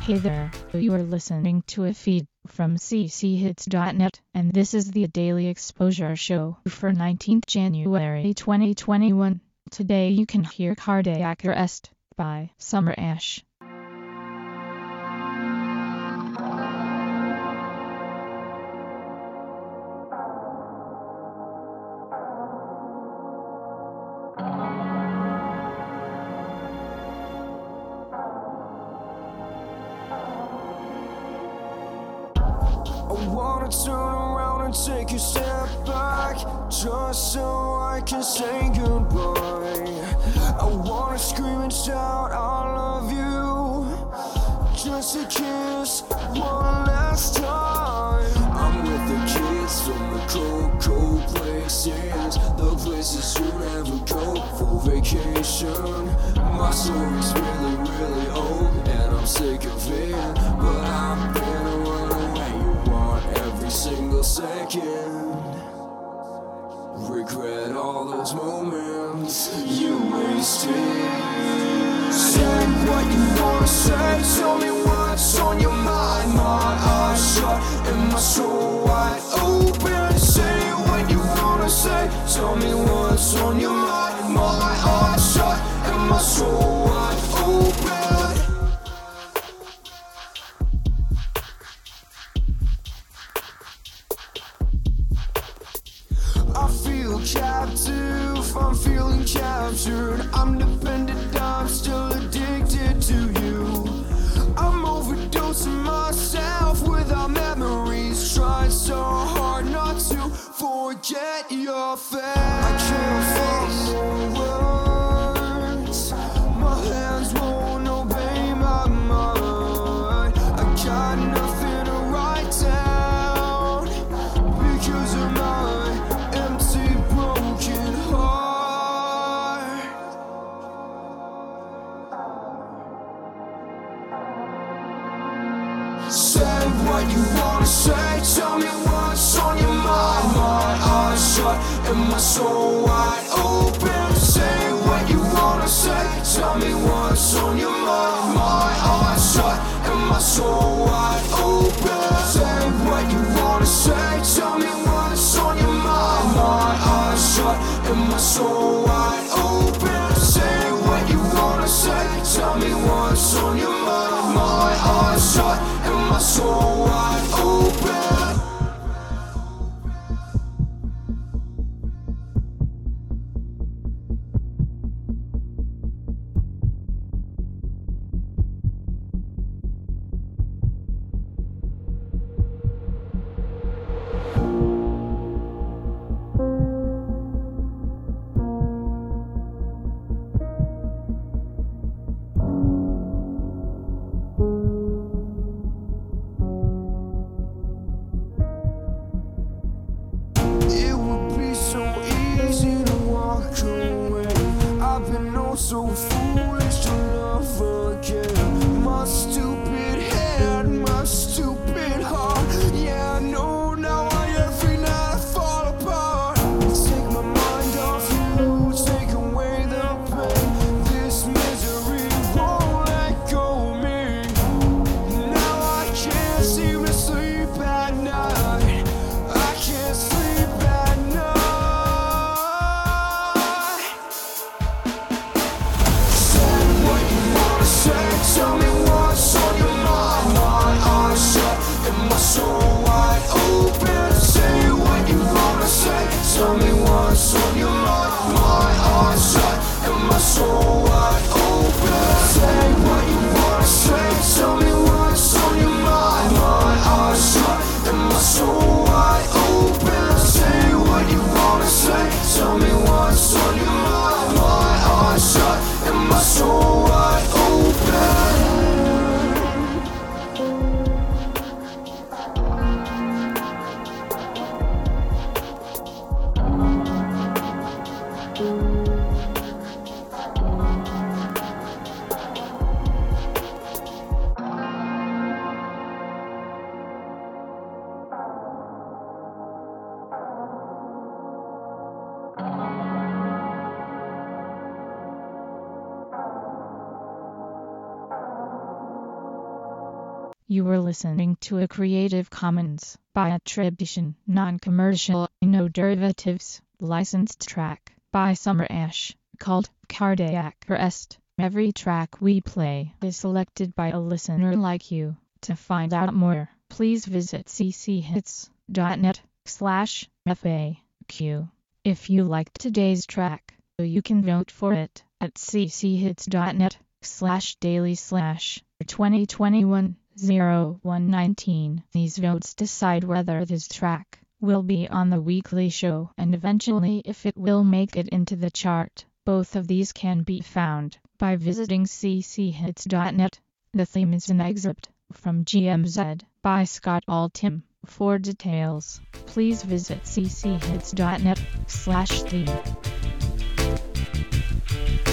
Hey there, you are listening to a feed from cchits.net, and this is the Daily Exposure Show for 19th January 2021. Today you can hear Cardiac Arrest by Summer Ash. I wanna turn around and take a step back, just so I can say goodbye. I wanna scream and shout I love you, just a kiss one last time. I'm with the kids from the cold, cold places, the places you never go for vacation. My story's really, really old and I'm sick of it, but I'm gonna run away. You want every single second, regret all those moments you wasted. Say what you wanna say, tell me what's on your mind. My eyes shut and my soul wide open. Say what you wanna say, tell me what's on your mind. My eyes shut and my soul wide open. I feel captive, I'm feeling captured. I'm dependent, I'm still addicted to you. I'm overdosing myself without memories, trying so hard not to forget your face. I can't find words, my hands won't obey my mind. I got nothing to write down because of my empty, broken heart. Say what you wanna say, tell me what's on your mind. My eyes shut and my soul wide open. Say what you wanna say, tell me what's on your mind. My eyes shut and my soul wide open. Say what you wanna say, tell me what's on your mind. My eyes shut and my soul wide open. Say what you wanna say, tell me what's on your mind. My eyes shut and my soul wide open. It would be so easy to walk away. I've been oh so foolish to love again. My stupid head, my stupid heart. Yeah, I know now why every night I fall apart. Take my mind off you, take away the pain. This misery won't let go of me. Now I can't seem to sleep at night. I can't sleep at night. Say what you wanna say, tell me what's on your mind. My eyes shut and my soul wide open. Say what you wanna say, tell me what's on your mind. My eyes shut and my soul wide open. Say what you wanna say, tell me what's on your mind. My eyes shut and my soul wide open. Say what you wanna say, tell me what's on your mind. My eyes shut and my soul wide open. You were listening to a Creative Commons by attribution, non-commercial, no derivatives, licensed track by Summer Ash, called Cardiac Arrest. Every track we play is selected by a listener like you. To find out more, please visit cchits.net/FAQ. If you liked today's track, you can vote for it at cchits.net/daily/2021-0119. These votes decide whether this track will be on the weekly show and eventually if it will make it into the chart. Both of these can be found by visiting cchits.net. The theme is an excerpt from GMZ by Scott Altham. For details, please visit cchits.net/theme.